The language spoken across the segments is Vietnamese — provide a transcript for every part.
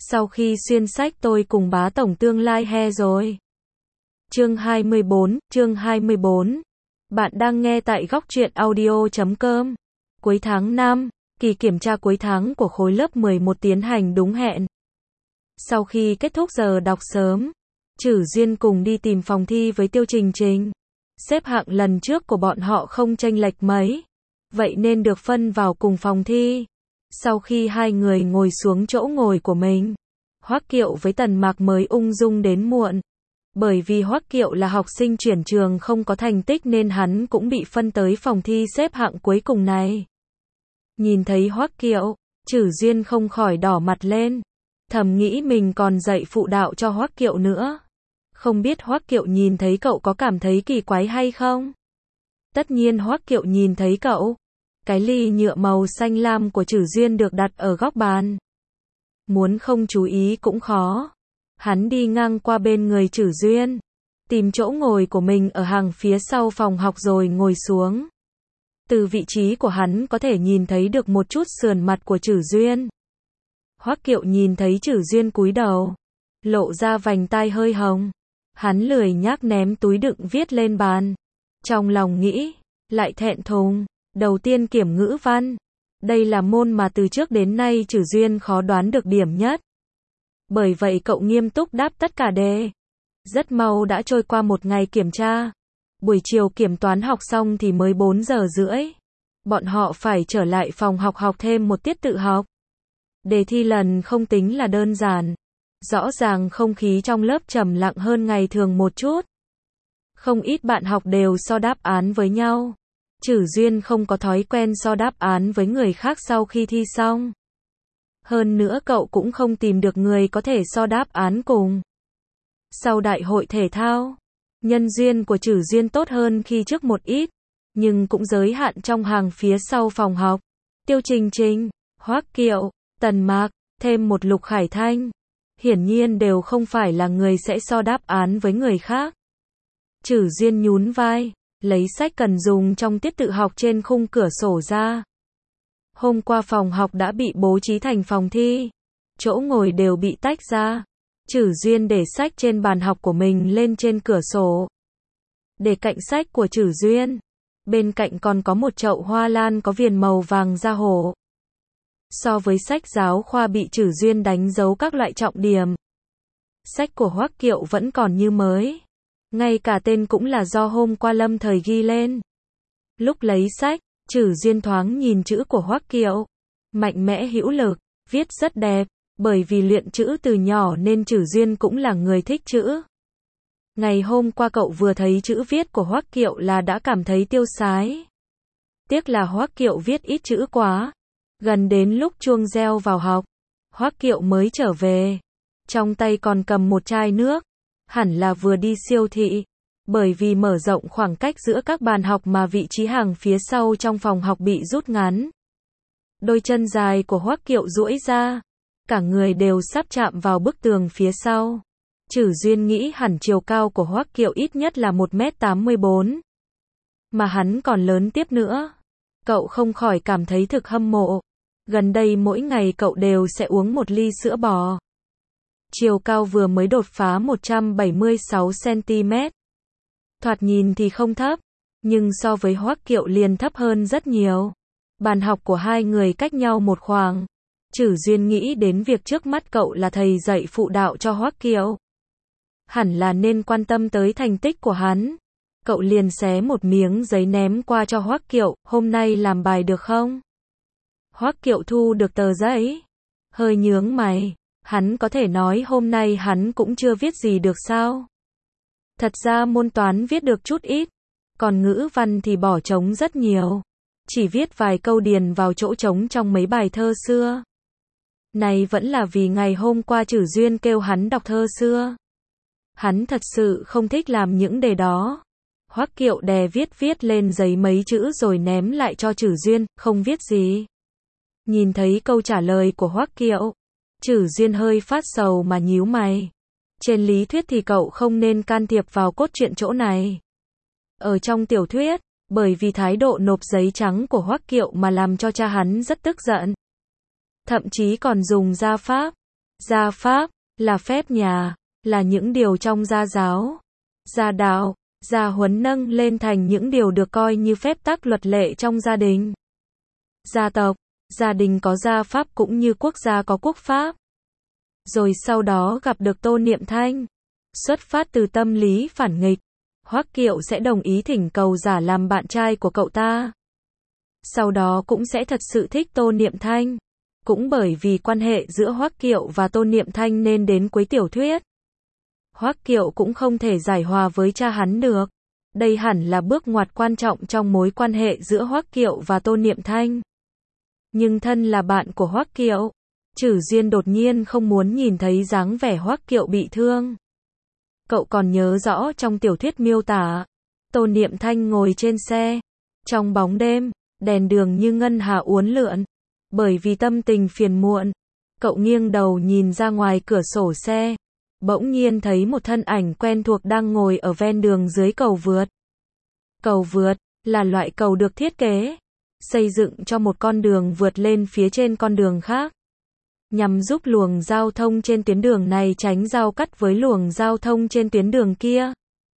Sau khi xuyên sách tôi cùng bá tổng tương lai he rồi. Chương 24. Bạn đang nghe tại góc truyện audio.com. Cuối tháng 5, kỳ kiểm tra cuối tháng của khối lớp 11 tiến hành đúng hẹn. Sau khi kết thúc giờ đọc sớm, Trử Duyên cùng đi tìm phòng thi với Tiêu Trình Trình. Xếp hạng lần trước của bọn họ không chênh lệch mấy, vậy nên được phân vào cùng phòng thi. Sau khi hai người ngồi xuống chỗ ngồi của mình, Hoắc Kiệu với Tần Mạc mới ung dung đến muộn. Bởi vì Hoắc Kiệu là học sinh chuyển trường không có thành tích nên hắn cũng bị phân tới phòng thi xếp hạng cuối cùng này. Nhìn thấy Hoắc Kiệu, Trử Duyên không khỏi đỏ mặt lên, thầm nghĩ mình còn dạy phụ đạo cho Hoắc Kiệu nữa. Không biết Hoắc Kiệu nhìn thấy cậu có cảm thấy kỳ quái hay không? Tất nhiên Hoắc Kiệu nhìn thấy cậu. Cái ly nhựa màu xanh lam của Trử Duyên được đặt ở góc bàn. Muốn không chú ý cũng khó. Hắn đi ngang qua bên người Trử Duyên, tìm chỗ ngồi của mình ở hàng phía sau phòng học rồi ngồi xuống. Từ vị trí của hắn có thể nhìn thấy được một chút sườn mặt của Trử Duyên. Hoắc Kiệu nhìn thấy Trử Duyên cúi đầu, lộ ra vành tai hơi hồng. Hắn lười nhác ném túi đựng viết lên bàn. Trong lòng nghĩ, lại thẹn thùng. Đầu tiên kiểm ngữ văn. Đây là môn mà từ trước đến nay Trử Duyên khó đoán được điểm nhất. Bởi vậy cậu nghiêm túc đáp tất cả đề. Rất mau đã trôi qua một ngày kiểm tra. Buổi chiều kiểm toán học xong thì mới 4 giờ rưỡi. Bọn họ phải trở lại phòng học học thêm một tiết tự học. Đề thi lần không tính là đơn giản. Rõ ràng không khí trong lớp trầm lặng hơn ngày thường một chút. Không ít bạn học đều so đáp án với nhau. Trử Duyên không có thói quen so đáp án với người khác sau khi thi xong. Hơn nữa cậu cũng không tìm được người có thể so đáp án cùng. Sau đại hội thể thao, nhân duyên của Trử Duyên tốt hơn khi trước một ít, nhưng cũng giới hạn trong hàng phía sau phòng học. Tiêu Trình Trình, Hoắc Kiệu, Tần Mạc, thêm một Lục Khải Thanh. Hiển nhiên đều không phải là người sẽ so đáp án với người khác. Trử Duyên nhún vai, lấy sách cần dùng trong tiết tự học trên khung cửa sổ ra. Hôm qua phòng học đã bị bố trí thành phòng thi. Chỗ ngồi đều bị tách ra. Trử Duyên để sách trên bàn học của mình lên trên cửa sổ. Để cạnh sách của Trử Duyên, bên cạnh còn có một chậu hoa lan có viền màu vàng da hổ. So với sách giáo khoa bị Trử Duyên đánh dấu các loại trọng điểm, sách của Hoắc Kiệu vẫn còn như mới. Ngay cả tên cũng là do hôm qua lâm thời ghi lên. Lúc lấy sách, Trử Duyên thoáng nhìn chữ của Hoắc Kiệu. Mạnh mẽ hữu lực, viết rất đẹp. Bởi vì luyện chữ từ nhỏ nên Trử Duyên cũng là người thích chữ. Ngày hôm qua cậu vừa thấy chữ viết của Hoắc Kiệu là đã cảm thấy tiêu sái. Tiếc là Hoắc Kiệu viết ít chữ quá. Gần đến lúc chuông reo vào học, Hoắc Kiệu mới trở về. Trong tay còn cầm một chai nước. Hẳn là vừa đi siêu thị. Bởi vì mở rộng khoảng cách giữa các bàn học mà vị trí hàng phía sau trong phòng học bị rút ngắn. Đôi chân dài của Hoắc Kiệu duỗi ra. Cả người đều sắp chạm vào bức tường phía sau. Trử Duyên nghĩ hẳn chiều cao của Hoắc Kiệu ít nhất là 1m84. Mà hắn còn lớn tiếp nữa. Cậu không khỏi cảm thấy thực hâm mộ. Gần đây mỗi ngày cậu đều sẽ uống một ly sữa bò. Chiều cao vừa mới đột phá 176cm. Thoạt nhìn thì không thấp, nhưng so với Hoắc Kiệu liền thấp hơn rất nhiều. Bàn học của hai người cách nhau một khoảng. Trử Duyên nghĩ đến việc trước mắt cậu là thầy dạy phụ đạo cho Hoắc Kiệu. Hẳn là nên quan tâm tới thành tích của hắn. Cậu liền xé một miếng giấy ném qua cho Hoắc Kiệu, hôm nay làm bài được không? Hoắc Kiệu thu được tờ giấy, hơi nhướng mày. Hắn có thể nói hôm nay hắn cũng chưa viết gì được sao? Thật ra môn toán viết được chút ít, còn ngữ văn thì bỏ trống rất nhiều. Chỉ viết vài câu điền vào chỗ trống trong mấy bài thơ xưa. Này vẫn là vì ngày hôm qua Trử Duyên kêu hắn đọc thơ xưa. Hắn thật sự không thích làm những đề đó. Hoắc Kiệu đè viết lên giấy mấy chữ rồi ném lại cho Trử Duyên, không viết gì. Nhìn thấy câu trả lời của Hoắc Kiệu, Trử Duyên hơi phát sầu mà nhíu mày. Trên lý thuyết thì cậu không nên can thiệp vào cốt truyện chỗ này. Ở trong tiểu thuyết, bởi vì thái độ nộp giấy trắng của Hoắc Kiệu mà làm cho cha hắn rất tức giận. Thậm chí còn dùng gia pháp. Gia pháp, là phép nhà, là những điều trong gia giáo, gia đạo, gia huấn nâng lên thành những điều được coi như phép tắc luật lệ trong gia đình. Gia tộc, gia đình có gia pháp cũng như quốc gia có quốc pháp. Rồi sau đó gặp được Tô Niệm Thanh. Xuất phát từ tâm lý phản nghịch, Hoắc Kiệu sẽ đồng ý thỉnh cầu giả làm bạn trai của cậu ta. Sau đó cũng sẽ thật sự thích Tô Niệm Thanh. Cũng bởi vì quan hệ giữa Hoắc Kiệu và Tô Niệm Thanh nên đến cuối tiểu thuyết, Hoắc Kiệu cũng không thể giải hòa với cha hắn được. Đây hẳn là bước ngoặt quan trọng trong mối quan hệ giữa Hoắc Kiệu và Tô Niệm Thanh. Nhưng thân là bạn của Hoắc Kiệu, Trử Duyên đột nhiên không muốn nhìn thấy dáng vẻ Hoắc Kiệu bị thương. Cậu còn nhớ rõ trong tiểu thuyết miêu tả, Tô Niệm Thanh ngồi trên xe, trong bóng đêm, đèn đường như ngân hà uốn lượn. Bởi vì tâm tình phiền muộn, cậu nghiêng đầu nhìn ra ngoài cửa sổ xe, bỗng nhiên thấy một thân ảnh quen thuộc đang ngồi ở ven đường dưới cầu vượt. Cầu vượt là loại cầu được thiết kế, xây dựng cho một con đường vượt lên phía trên con đường khác, nhằm giúp luồng giao thông trên tuyến đường này tránh giao cắt với luồng giao thông trên tuyến đường kia.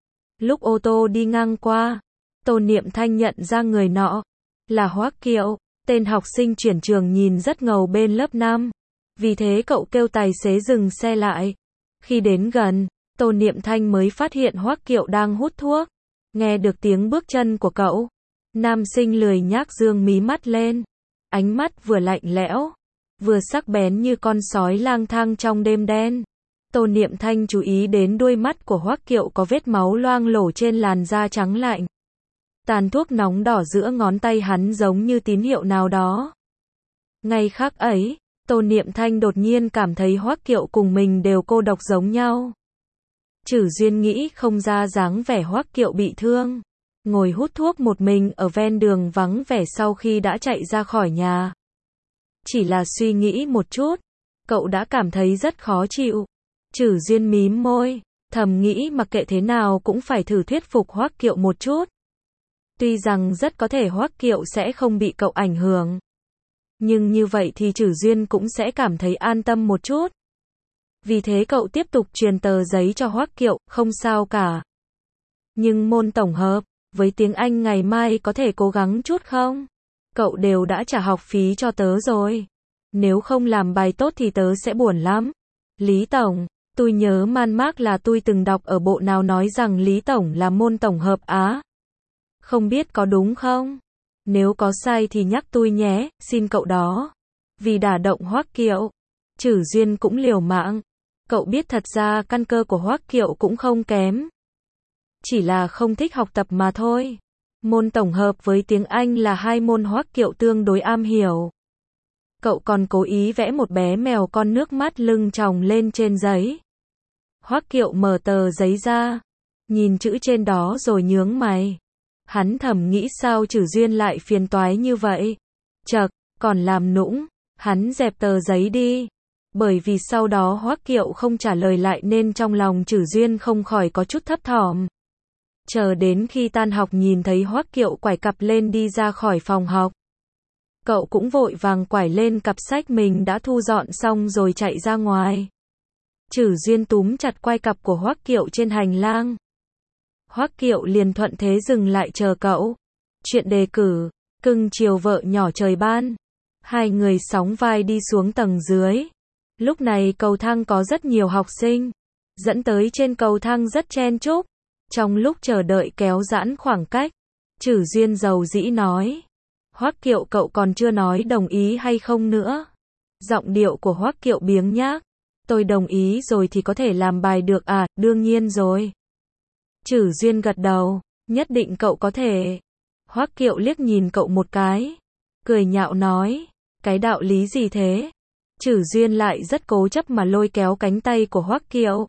Lúc ô tô đi ngang qua, Tô Niệm Thanh nhận ra người nọ là Hoắc Kiệu, tên học sinh chuyển trường nhìn rất ngầu bên lớp 5. Vì thế cậu kêu tài xế dừng xe lại. Khi đến gần, Tô Niệm Thanh mới phát hiện Hoắc Kiệu đang hút thuốc. Nghe được tiếng bước chân của cậu, nam sinh lười nhác dương mí mắt lên. Ánh mắt vừa lạnh lẽo, vừa sắc bén như con sói lang thang trong đêm đen. Tô Niệm Thanh chú ý đến đuôi mắt của Hoắc Kiệu có vết máu loang lổ trên làn da trắng lạnh. Tàn thuốc nóng đỏ giữa ngón tay hắn giống như tín hiệu nào đó. Ngay khắc ấy, Tô Niệm Thanh đột nhiên cảm thấy Hoắc Kiệu cùng mình đều cô độc giống nhau. Trử Duyên nghĩ không ra dáng vẻ Hoắc Kiệu bị thương, ngồi hút thuốc một mình ở ven đường vắng vẻ sau khi đã chạy ra khỏi nhà. Chỉ là suy nghĩ một chút, cậu đã cảm thấy rất khó chịu. Trử Duyên mím môi, thầm nghĩ mặc kệ thế nào cũng phải thử thuyết phục Hoắc Kiệu một chút. Tuy rằng rất có thể Hoắc Kiệu sẽ không bị cậu ảnh hưởng, nhưng như vậy thì Trử Duyên cũng sẽ cảm thấy an tâm một chút. Vì thế cậu tiếp tục truyền tờ giấy cho Hoắc Kiệu, không sao cả. Nhưng môn tổng hợp, với tiếng Anh ngày mai có thể cố gắng chút không? Cậu đều đã trả học phí cho tớ rồi. Nếu không làm bài tốt thì tớ sẽ buồn lắm. Lý Tổng, tôi nhớ man mác là tôi từng đọc ở bộ nào nói rằng Lý Tổng là môn tổng hợp á. Không biết có đúng không? Nếu có sai thì nhắc tôi nhé, xin cậu đó. Vì đả động Hoắc Kiệu, Trử Duyên cũng liều mạng. Cậu biết thật ra căn cơ của Hoắc Kiệu cũng không kém. Chỉ là không thích học tập mà thôi. Môn tổng hợp với tiếng Anh là hai môn Hoắc Kiệu tương đối am hiểu. Cậu còn cố ý vẽ một bé mèo con nước mắt lưng tròng lên trên giấy. Hoắc Kiệu mở tờ giấy ra, nhìn chữ trên đó rồi nhướng mày. Hắn thầm nghĩ sao Trử Duyên lại phiền toái như vậy. Chậc, còn làm nũng, hắn dẹp tờ giấy đi. Bởi vì sau đó Hoắc Kiệu không trả lời lại nên trong lòng Trử Duyên không khỏi có chút thấp thỏm. Chờ đến khi tan học nhìn thấy Hoắc Kiệu quải cặp lên đi ra khỏi phòng học. Cậu cũng vội vàng quải lên cặp sách mình đã thu dọn xong rồi chạy ra ngoài. Trử Duyên túm chặt quai cặp của Hoắc Kiệu trên hành lang. Hoắc Kiệu liền thuận thế dừng lại chờ cậu. Chuyện đề cử, cưng chiều vợ nhỏ trời ban. Hai người sóng vai đi xuống tầng dưới. Lúc này cầu thang có rất nhiều học sinh. Dẫn tới trên cầu thang rất chen chúc. Trong lúc chờ đợi kéo giãn khoảng cách, Trử Duyên dầu dĩ nói. Hoắc Kiệu cậu còn chưa nói đồng ý hay không nữa. Giọng điệu của Hoắc Kiệu biếng nhác. Tôi đồng ý rồi thì có thể làm bài được à, đương nhiên rồi. Trử Duyên gật đầu, nhất định cậu có thể. Hoắc Kiệu liếc nhìn cậu một cái, cười nhạo nói, cái đạo lý gì thế? Trử Duyên lại rất cố chấp mà lôi kéo cánh tay của Hoắc Kiệu.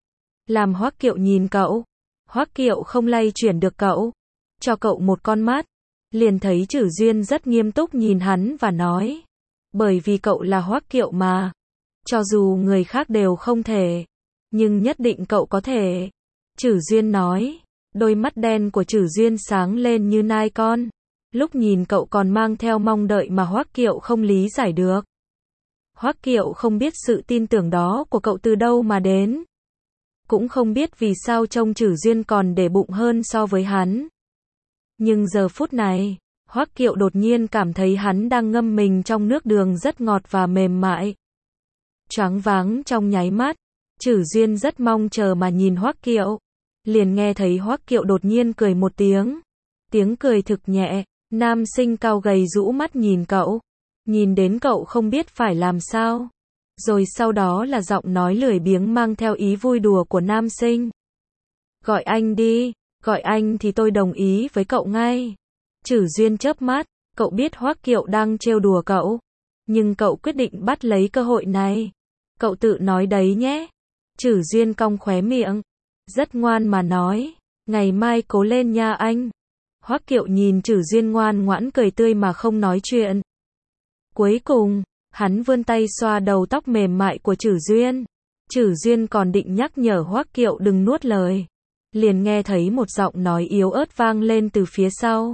Làm Hoắc Kiệu nhìn cậu. Hoắc Kiệu không lay chuyển được cậu. Cho cậu một con mắt. Liền thấy Trử Duyên rất nghiêm túc nhìn hắn và nói. Bởi vì cậu là Hoắc Kiệu mà. Cho dù người khác đều không thể. Nhưng nhất định cậu có thể. Trử Duyên nói. Đôi mắt đen của Trử Duyên sáng lên như nai con. Lúc nhìn cậu còn mang theo mong đợi mà Hoắc Kiệu không lý giải được. Hoắc Kiệu không biết sự tin tưởng đó của cậu từ đâu mà đến. Cũng không biết vì sao trông Trử Duyên còn để bụng hơn so với hắn. Nhưng giờ phút này, Hoắc Kiệu đột nhiên cảm thấy hắn đang ngâm mình trong nước đường rất ngọt và mềm mại. Choáng váng trong nháy mắt, Trử Duyên rất mong chờ mà nhìn Hoắc Kiệu. Liền nghe thấy Hoắc Kiệu đột nhiên cười một tiếng. Tiếng cười thực nhẹ, nam sinh cao gầy rũ mắt nhìn cậu. Nhìn đến cậu không biết phải làm sao. Rồi sau đó là giọng nói lười biếng mang theo ý vui đùa của nam sinh. Gọi anh đi, gọi anh thì tôi đồng ý với cậu ngay. Trử Duyên chớp mắt, cậu biết Hoắc Kiệu đang trêu đùa cậu. Nhưng cậu quyết định bắt lấy cơ hội này. Cậu tự nói đấy nhé. Trử Duyên cong khóe miệng. Rất ngoan mà nói. Ngày mai cố lên nha anh. Hoắc Kiệu nhìn Trử Duyên ngoan ngoãn cười tươi mà không nói chuyện. Cuối cùng, hắn vươn tay xoa đầu tóc mềm mại của Trử Duyên. Trử Duyên còn định nhắc nhở Hoắc Kiệu đừng nuốt lời. Liền nghe thấy một giọng nói yếu ớt vang lên từ phía sau.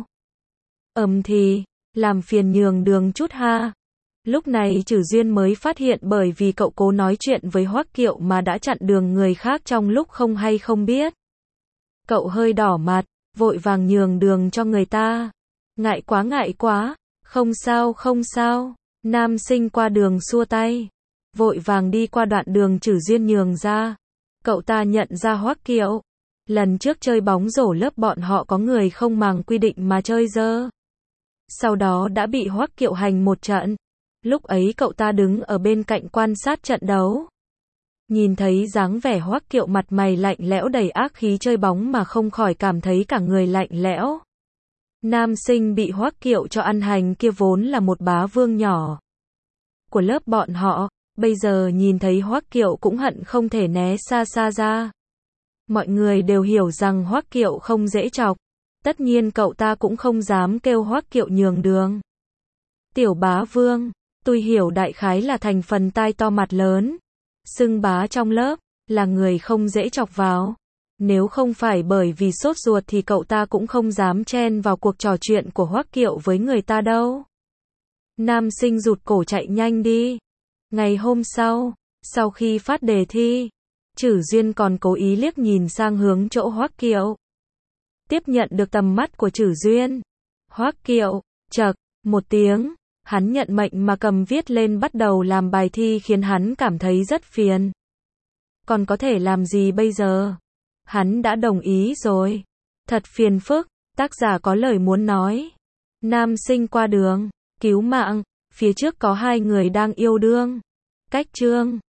Thì, làm phiền nhường đường chút ha. Lúc này Trử Duyên mới phát hiện bởi vì cậu cố nói chuyện với Hoắc Kiệu mà đã chặn đường người khác trong lúc không hay không biết. Cậu hơi đỏ mặt, vội vàng nhường đường cho người ta. Ngại quá, không sao không sao. Nam sinh qua đường xua tay, vội vàng đi qua đoạn đường Trử Duyên nhường ra. Cậu ta nhận ra Hoắc Kiệu. Lần trước chơi bóng rổ lớp bọn họ có người không màng quy định mà chơi dơ. Sau đó đã bị Hoắc Kiệu hành một trận. Lúc ấy cậu ta đứng ở bên cạnh quan sát trận đấu. Nhìn thấy dáng vẻ Hoắc Kiệu mặt mày lạnh lẽo đầy ác khí chơi bóng mà không khỏi cảm thấy cả người lạnh lẽo. Nam sinh bị Hoắc Kiệu cho ăn hành kia vốn là một bá vương nhỏ của lớp bọn họ, bây giờ nhìn thấy Hoắc Kiệu cũng hận không thể né xa xa ra. Mọi người đều hiểu rằng Hoắc Kiệu không dễ chọc, tất nhiên cậu ta cũng không dám kêu Hoắc Kiệu nhường đường. Tiểu bá vương, tôi hiểu đại khái là thành phần tai to mặt lớn, xưng bá trong lớp, là người không dễ chọc vào. Nếu không phải bởi vì sốt ruột thì cậu ta cũng không dám chen vào cuộc trò chuyện của Hoắc Kiệu với người ta đâu. Nam sinh rụt cổ chạy nhanh đi. Ngày hôm sau khi phát đề thi, Trử Duyên còn cố ý liếc nhìn sang hướng chỗ Hoắc Kiệu. Tiếp nhận được tầm mắt của Trử Duyên, Hoắc Kiệu, chậc, một tiếng, hắn nhận mệnh mà cầm viết lên bắt đầu làm bài thi khiến hắn cảm thấy rất phiền. Còn có thể làm gì bây giờ? Hắn đã đồng ý rồi. Thật phiền phức, tác giả có lời muốn nói. Nam sinh qua đường, cứu mạng, phía trước có hai người đang yêu đương. Cách chương